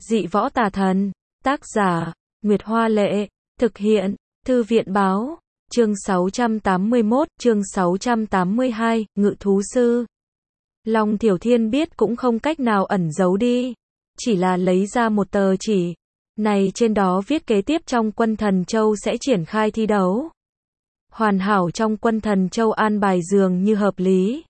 Dị võ tà thần. Tác giả, Nguyệt Hoa Lệ. Thực hiện, Thư viện Báo. Chương 681, chương 682, Ngự thú sư. Long Thiểu Thiên biết cũng không cách nào ẩn giấu đi. Chỉ là lấy ra một tờ chỉ. Này trên đó viết kế tiếp trong Quân Thần Châu sẽ triển khai thi đấu. Hoàn hảo trong Quân Thần Châu an bài dường như hợp lý.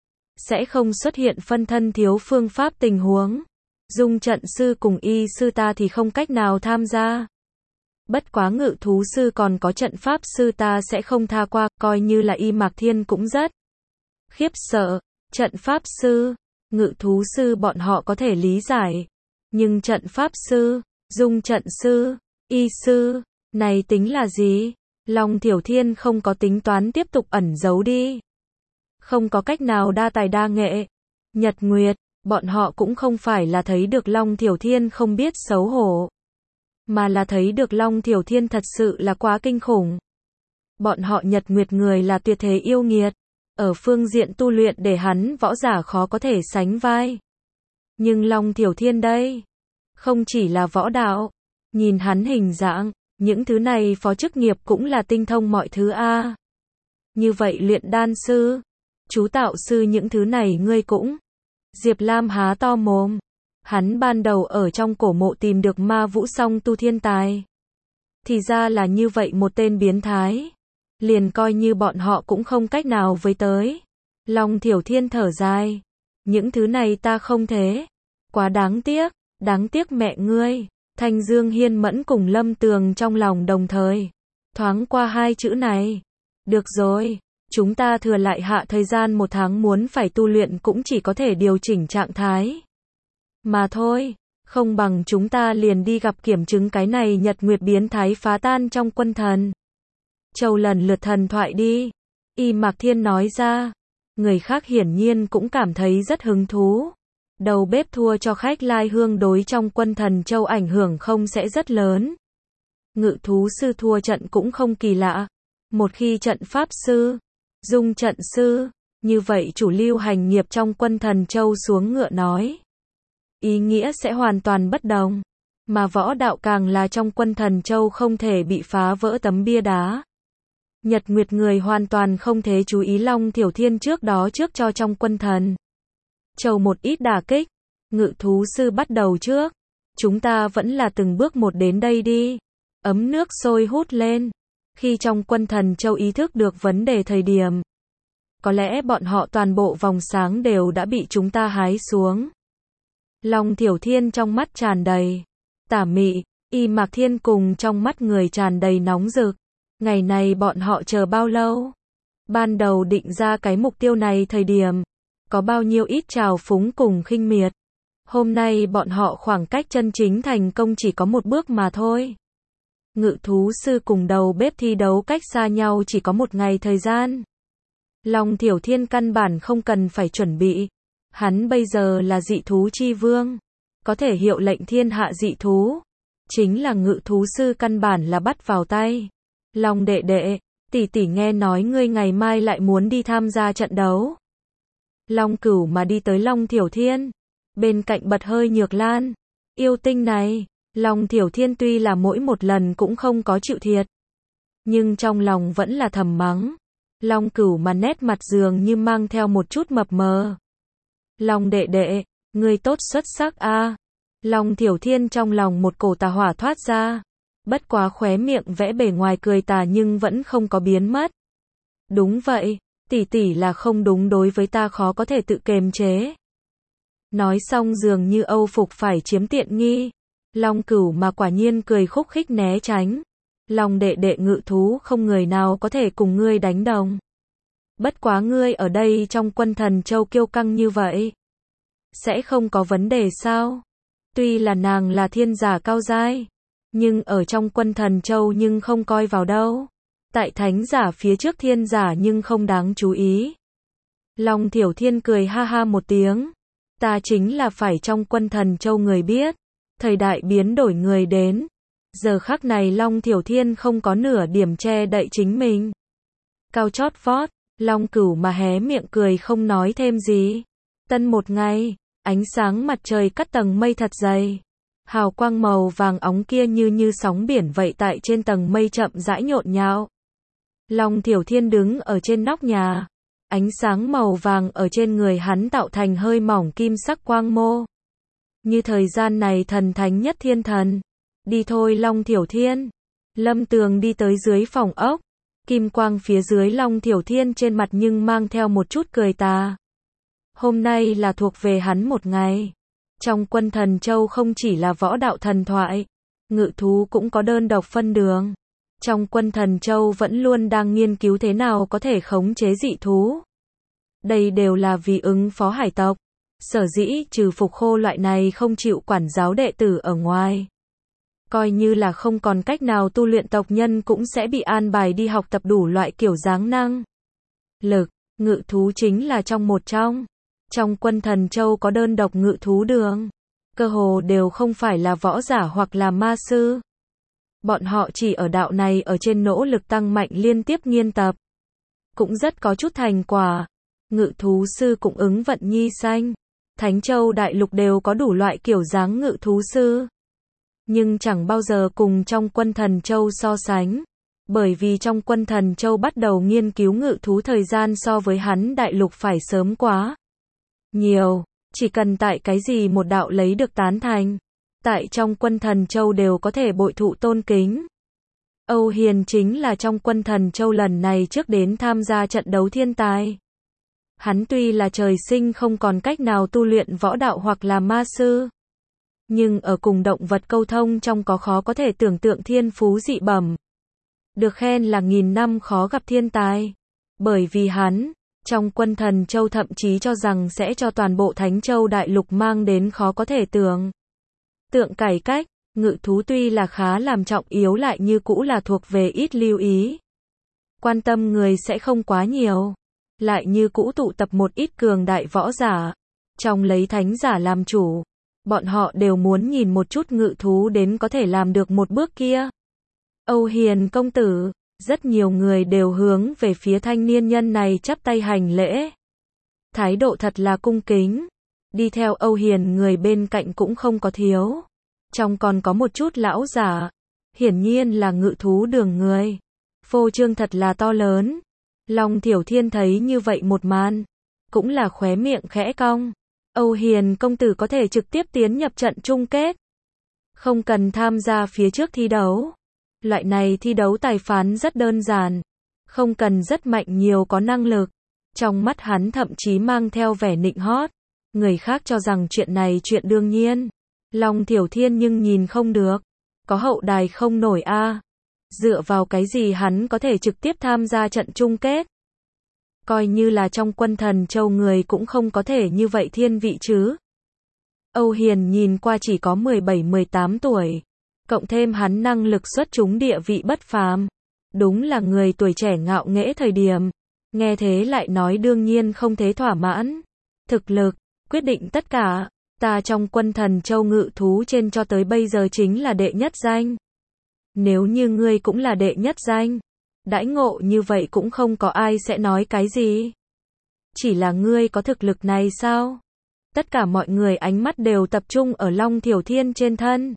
Sẽ không xuất hiện phân thân thiếu phương pháp tình huống. Dung trận sư cùng y sư ta thì không cách nào tham gia. Bất quá ngự thú sư còn có trận pháp sư ta sẽ không tha qua, coi như là Y Mạc Thiên cũng rất khiếp sợ. Trận pháp sư, ngự thú sư bọn họ có thể lý giải. Nhưng trận pháp sư, dung trận sư, y sư, này tính là gì? Long Thiểu Thiên không có tính toán tiếp tục ẩn giấu đi. Không có cách nào đa tài đa nghệ. Nhật Nguyệt, bọn họ cũng không phải là thấy được Long Thiểu Thiên không biết xấu hổ. Mà là thấy được Long Thiểu Thiên thật sự là quá kinh khủng. Bọn họ Nhật Nguyệt người là tuyệt thế yêu nghiệt. Ở phương diện tu luyện để hắn võ giả khó có thể sánh vai. Nhưng Long Thiểu Thiên đây, không chỉ là võ đạo. Nhìn hắn hình dạng, những thứ này phó chức nghiệp cũng là tinh thông mọi thứ a. Như vậy luyện đan sư, chú tạo sư những thứ này ngươi cũng. Diệp Lam há to mồm. Hắn ban đầu ở trong cổ mộ tìm được ma vũ song tu thiên tài. Thì ra là như vậy một tên biến thái. Liền coi như bọn họ cũng không cách nào với tới. Long Thiểu Thiên thở dài. Những thứ này ta không thế. Quá đáng tiếc mẹ ngươi. Thanh Dương Hiên Mẫn cùng Lâm Tường trong lòng đồng thời. Thoáng qua hai chữ này. Được rồi, chúng ta thừa lại hạ thời gian 1 tháng muốn phải tu luyện cũng chỉ có thể điều chỉnh trạng thái. Mà thôi, không bằng chúng ta liền đi gặp kiểm chứng cái này Nhật Nguyệt biến thái phá tan trong Quân Thần Châu lần lượt thần thoại đi. Y Mạc Thiên nói ra. Người khác hiển nhiên cũng cảm thấy rất hứng thú. Đầu bếp thua cho khách lai hương đối trong Quân Thần Châu ảnh hưởng không sẽ rất lớn. Ngự thú sư thua trận cũng không kỳ lạ. Một khi trận pháp sư, dung trận sư, như vậy chủ lưu hành nghiệp trong Quân Thần Châu xuống ngựa nói. Ý nghĩa sẽ hoàn toàn bất đồng. Mà võ đạo càng là trong Quân Thần Châu không thể bị phá vỡ tấm bia đá. Nhật Nguyệt người hoàn toàn không thể chú ý Long Thiểu Thiên trước đó trước cho trong Quân Thần Châu một ít đả kích. Ngự thú sư bắt đầu trước. Chúng ta vẫn là từng bước một đến đây đi. Ấm nước sôi hút lên. Khi trong Quân Thần Châu ý thức được vấn đề thời điểm. Có lẽ bọn họ toàn bộ vòng sáng đều đã bị chúng ta hái xuống. Long Thiểu Thiên trong mắt tràn đầy tà mị, Y Mạc Thiên cùng trong mắt người tràn đầy nóng rực. Ngày này bọn họ chờ bao lâu? Ban đầu định ra cái mục tiêu này thời điểm, có bao nhiêu ít trào phúng cùng khinh miệt. Hôm nay bọn họ khoảng cách chân chính thành công chỉ có một bước mà thôi. Ngự thú sư cùng đầu bếp thi đấu cách xa nhau chỉ có 1 ngày thời gian. Long Thiểu Thiên căn bản không cần phải chuẩn bị. Hắn bây giờ là dị thú chi vương. Có thể hiệu lệnh thiên hạ dị thú. Chính là ngự thú sư căn bản là bắt vào tay. Long đệ đệ, tỷ tỷ nghe nói ngươi ngày mai lại muốn đi tham gia trận đấu. Long Cửu mà đi tới Long Thiểu Thiên. Bên cạnh bật hơi Nhược Lan. Yêu tinh này, Long Thiểu Thiên tuy là mỗi một lần cũng không có chịu thiệt. Nhưng trong lòng vẫn là thầm mắng. Long Cửu mà nét mặt dường như mang theo một chút mập mờ. Long đệ đệ, ngươi tốt xuất sắc a. Long Thiểu Thiên trong lòng một cổ tà hỏa thoát ra. Bất quá khóe miệng vẽ bề ngoài cười tà nhưng vẫn không có biến mất. Đúng vậy, tỷ tỷ là không đúng đối với ta khó có thể tự kiềm chế. Nói xong dường như âu phục phải chiếm tiện nghi. Long Cửu mà quả nhiên cười khúc khích né tránh. Long đệ đệ ngự thú không người nào có thể cùng ngươi đánh đồng. Bất quá ngươi ở đây trong Quân Thần Châu kiêu căng như vậy. Sẽ không có vấn đề sao? Tuy là nàng là thiên giả cao giai. Nhưng ở trong Quân Thần Châu nhưng không coi vào đâu. Tại thánh giả phía trước thiên giả nhưng không đáng chú ý. Long Thiểu Thiên cười ha ha một tiếng. Ta chính là phải trong Quân Thần Châu người biết. Thời đại biến đổi người đến. Giờ khắc này Long Thiểu Thiên không có nửa điểm che đậy chính mình. Cao chót vót, Long Cửu mà hé miệng cười không nói thêm gì. Tân một ngày, ánh sáng mặt trời cắt tầng mây thật dày. Hào quang màu vàng óng kia như sóng biển vậy tại trên tầng mây chậm rãi nhộn nhạo. Long Thiểu Thiên đứng ở trên nóc nhà. Ánh sáng màu vàng ở trên người hắn tạo thành hơi mỏng kim sắc quang mô. Như thời gian này thần thánh nhất thiên thần. Đi thôi Long Thiểu Thiên. Lâm Tường đi tới dưới phòng ốc. Kim quang phía dưới Long Thiểu Thiên trên mặt nhưng mang theo một chút cười tà. Hôm nay là thuộc về hắn một ngày. Trong Quân Thần Châu không chỉ là võ đạo thần thoại, ngự thú cũng có đơn độc phân đường. Trong Quân Thần Châu vẫn luôn đang nghiên cứu thế nào có thể khống chế dị thú. Đây đều là vì ứng phó hải tộc. Sở dĩ trừ Phục Khô loại này không chịu quản giáo đệ tử ở ngoài. Coi như là không còn cách nào tu luyện, tộc nhân cũng sẽ bị an bài đi học tập đủ loại kiểu dáng năng lực. Ngự thú chính là một trong. Trong Quân Thần Châu có đơn độc ngự thú đường. Cơ hồ đều không phải là võ giả hoặc là ma sư. Bọn họ chỉ ở đạo này ở trên nỗ lực tăng mạnh liên tiếp nghiên tập. Cũng rất có chút thành quả. Ngự thú sư cũng ứng vận nhi xanh. Thánh Châu đại lục đều có đủ loại kiểu dáng ngự thú sư. Nhưng chẳng bao giờ cùng trong Quân Thần Châu so sánh. Bởi vì trong Quân Thần Châu bắt đầu nghiên cứu ngự thú thời gian so với hắn đại lục phải sớm quá nhiều. Chỉ cần tại cái gì một đạo lấy được tán thành. Tại trong Quân Thần Châu đều có thể bội thụ tôn kính. Âu Hiền chính là trong Quân Thần Châu lần này trước đến tham gia trận đấu thiên tài. Hắn tuy là trời sinh không còn cách nào tu luyện võ đạo hoặc là ma sư. Nhưng ở cùng động vật câu thông trong có khó có thể tưởng tượng thiên phú dị bẩm. Được khen là 1000 năm khó gặp thiên tài. Bởi vì hắn, trong Quân Thần Châu thậm chí cho rằng sẽ cho toàn bộ Thánh Châu đại lục mang đến khó có thể tưởng tượng cải cách. Ngự thú tuy là khá làm trọng yếu lại như cũ là thuộc về ít lưu ý. Quan tâm người sẽ không quá nhiều. Lại như cũ tụ tập một ít cường đại võ giả. Trong lấy thánh giả làm chủ. Bọn họ đều muốn nhìn một chút ngự thú đến có thể làm được một bước kia. Âu Hiền công tử, rất nhiều người đều hướng về phía thanh niên nhân này chắp tay hành lễ. Thái độ thật là cung kính. Đi theo Âu Hiền người bên cạnh cũng không có thiếu. Trong còn có một chút lão giả. Hiển nhiên là ngự thú đường người. Phô trương thật là to lớn. Long Thiểu Thiên thấy như vậy một màn. Cũng là khóe miệng khẽ cong. Âu Hiền công tử có thể trực tiếp tiến nhập trận chung kết. Không cần tham gia phía trước thi đấu. Loại này thi đấu tài phán rất đơn giản. Không cần rất mạnh nhiều có năng lực. Trong mắt hắn thậm chí mang theo vẻ nịnh hót. Người khác cho rằng chuyện này chuyện đương nhiên. Long Thiểu Thiên nhưng nhìn không được. Có hậu đài không nổi a. Dựa vào cái gì hắn có thể trực tiếp tham gia trận chung kết? Coi như là trong Quân Thần Châu người cũng không có thể như vậy thiên vị chứ. Âu Hiền nhìn qua chỉ có 17-18 tuổi. Cộng thêm hắn năng lực xuất chúng địa vị bất phàm. Đúng là người tuổi trẻ ngạo nghễ thời điểm. Nghe thế lại nói đương nhiên không thế thỏa mãn. Thực lực, quyết định tất cả. Ta trong Quân Thần Châu ngự thú trên cho tới bây giờ chính là đệ nhất danh. Nếu như ngươi cũng là đệ nhất danh. Đãi ngộ như vậy cũng không có ai sẽ nói cái gì. Chỉ là ngươi có thực lực này sao? Tất cả mọi người ánh mắt đều tập trung ở Long Thiểu Thiên trên thân.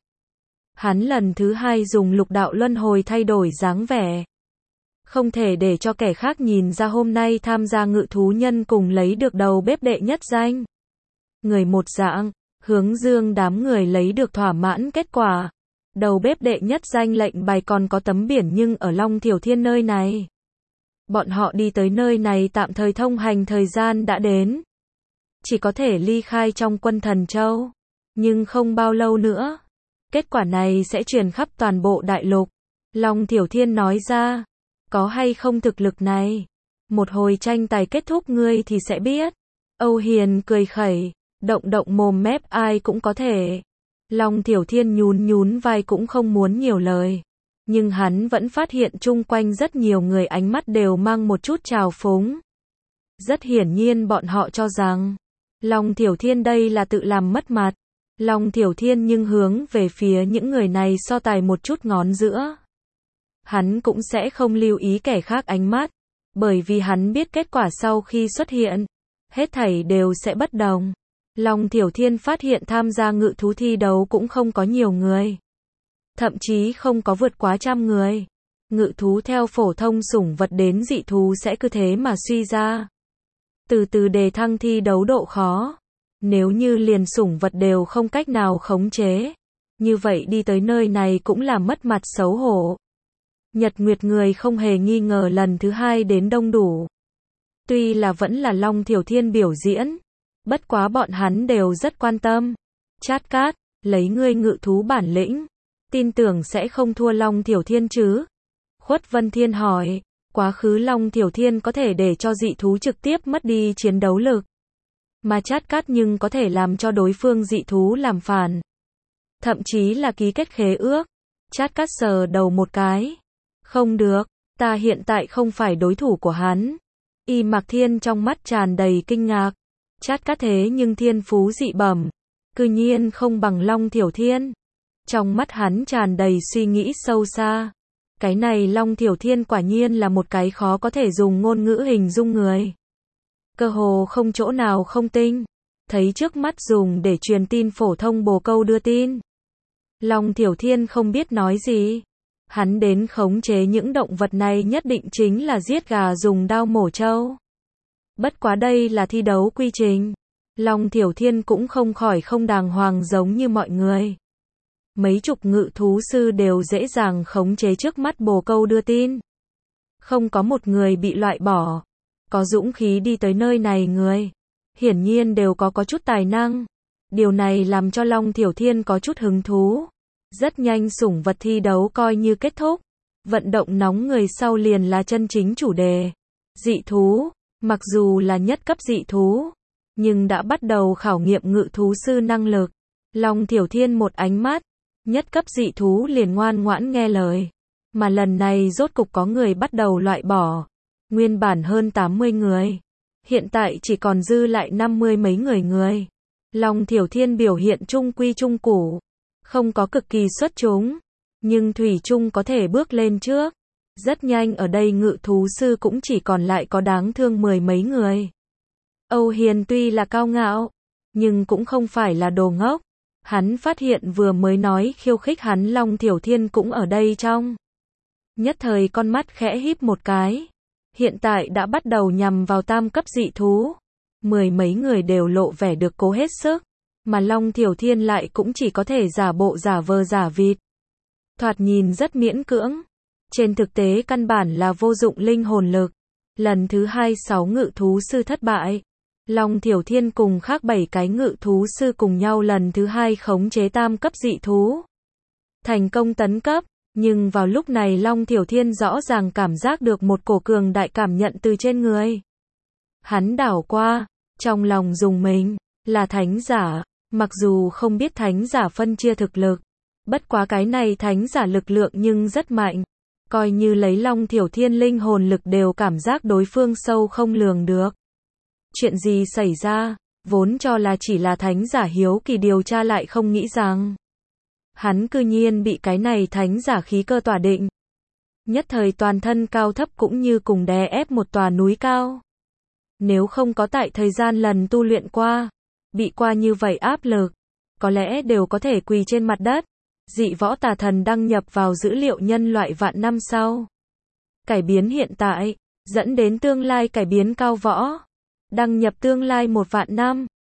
Hắn lần thứ 2 dùng lục đạo luân hồi thay đổi dáng vẻ. Không thể để cho kẻ khác nhìn ra hôm nay tham gia ngự thú nhân cùng lấy được đầu bếp đệ nhất danh. Người một dạng, hướng dương đám người lấy được thỏa mãn kết quả. Đầu bếp đệ nhất danh lệnh bài còn có tấm biển nhưng ở Long Thiểu Thiên nơi này. Bọn họ đi tới nơi này tạm thời thông hành thời gian đã đến. Chỉ có thể ly khai trong Quân Thần Châu. Nhưng không bao lâu nữa. Kết quả này sẽ truyền khắp toàn bộ đại lục. Long Thiểu Thiên nói ra. Có hay không thực lực này? Một hồi tranh tài kết thúc ngươi thì sẽ biết. Âu Hiền cười khẩy. Động mồm mép ai cũng có thể. Long Thiểu Thiên nhún vai cũng không muốn nhiều lời. Nhưng hắn vẫn phát hiện chung quanh rất nhiều người ánh mắt đều mang một chút trào phúng. Rất hiển nhiên bọn họ cho rằng Long Thiểu Thiên đây là tự làm mất mặt. Long Thiểu Thiên nhưng hướng về phía những người này so tài một chút ngón giữa. Hắn cũng sẽ không lưu ý kẻ khác ánh mắt. Bởi vì hắn biết kết quả sau khi xuất hiện. Hết thảy đều sẽ bất đồng. Long Thiểu Thiên phát hiện tham gia ngự thú thi đấu cũng không có nhiều người. Thậm chí không có vượt quá 100 người. Ngự thú theo phổ thông sủng vật đến dị thú sẽ cứ thế mà suy ra. Từ từ đề thăng thi đấu độ khó. Nếu như liền sủng vật đều không cách nào khống chế, như vậy đi tới nơi này cũng là mất mặt xấu hổ. Nhật Nguyệt người không hề nghi ngờ lần thứ 2 đến đông đủ. Tuy là vẫn là Long Thiểu Thiên biểu diễn, bất quá bọn hắn đều rất quan tâm. Chát Cát, lấy ngươi ngự thú bản lĩnh, tin tưởng sẽ không thua Long Thiểu Thiên chứ? Khuất Vân Thiên hỏi, quá khứ Long Thiểu Thiên có thể để cho dị thú trực tiếp mất đi chiến đấu lực. Mà Chát Cát nhưng có thể làm cho đối phương dị thú làm phản. Thậm chí là ký kết khế ước. Chát Cát sờ đầu một cái. Không được, ta hiện tại không phải đối thủ của hắn. Y Mạc Thiên trong mắt tràn đầy kinh ngạc. Chát Cát thế nhưng thiên phú dị bẩm, cư nhiên không bằng Long Thiểu Thiên. Trong mắt hắn tràn đầy suy nghĩ sâu xa. Cái này Long Thiểu Thiên quả nhiên là một cái khó có thể dùng ngôn ngữ hình dung người. Cơ hồ không chỗ nào không tinh. Thấy trước mắt dùng để truyền tin phổ thông bồ câu đưa tin. Long Thiểu Thiên không biết nói gì. Hắn đến khống chế những động vật này nhất định chính là giết gà dùng đao mổ trâu. Bất quá đây là thi đấu quy trình. Long Thiểu Thiên cũng không khỏi không đàng hoàng giống như mọi người. Mấy chục ngự thú sư đều dễ dàng khống chế trước mắt bồ câu đưa tin. Không có một người bị loại bỏ. Có dũng khí đi tới nơi này người. Hiển nhiên đều có chút tài năng. Điều này làm cho Long Thiểu Thiên có chút hứng thú. Rất nhanh sủng vật thi đấu coi như kết thúc. Vận động nóng người sau liền là chân chính chủ đề. Dị thú, mặc dù là nhất cấp dị thú, nhưng đã bắt đầu khảo nghiệm ngự thú sư năng lực. Long Thiểu Thiên một ánh mắt, nhất cấp dị thú liền ngoan ngoãn nghe lời. Mà lần này rốt cục có người bắt đầu loại bỏ. Nguyên bản hơn 80 người. Hiện tại chỉ còn dư lại 50 mấy người. Long Thiểu Thiên biểu hiện trung quy trung củ. Không có cực kỳ xuất chúng. Nhưng thủy chung có thể bước lên trước. Rất nhanh ở đây ngự thú sư cũng chỉ còn lại có đáng thương 10 mấy người. Âu Hiền tuy là cao ngạo, nhưng cũng không phải là đồ ngốc. Hắn phát hiện vừa mới nói khiêu khích hắn Long Thiểu Thiên cũng ở đây trong. Nhất thời con mắt khẽ híp một cái. Hiện tại đã bắt đầu nhằm vào tam cấp dị thú. 10 mấy người đều lộ vẻ được cố hết sức. Mà Long Thiểu Thiên lại cũng chỉ có thể giả bộ giả vờ giả vịt. Thoạt nhìn rất miễn cưỡng. Trên thực tế căn bản là vô dụng linh hồn lực. Lần thứ 26 ngự thú sư thất bại. Long Thiểu Thiên cùng khác 7 cái ngự thú sư cùng nhau lần thứ 2 khống chế tam cấp dị thú. Thành công tấn cấp. Nhưng vào lúc này Long Thiểu Thiên rõ ràng cảm giác được một cổ cường đại cảm nhận từ trên người. Hắn đảo qua, trong lòng dùng mình, là thánh giả, mặc dù không biết thánh giả phân chia thực lực. Bất quá cái này thánh giả lực lượng nhưng rất mạnh. Coi như lấy Long Thiểu Thiên linh hồn lực đều cảm giác đối phương sâu không lường được. Chuyện gì xảy ra, vốn cho là chỉ là thánh giả hiếu kỳ điều tra lại không nghĩ rằng. Hắn cư nhiên bị cái này thánh giả khí cơ tỏa định. Nhất thời toàn thân cao thấp cũng như cùng đè ép một tòa núi cao. Nếu không có tại thời gian lần tu luyện qua, bị qua như vậy áp lực, có lẽ đều có thể quỳ trên mặt đất. Dị võ tà thần đăng nhập vào dữ liệu nhân loại vạn năm sau. Cải biến hiện tại, dẫn đến tương lai cải biến cao võ. Đăng nhập tương lai 1 vạn năm.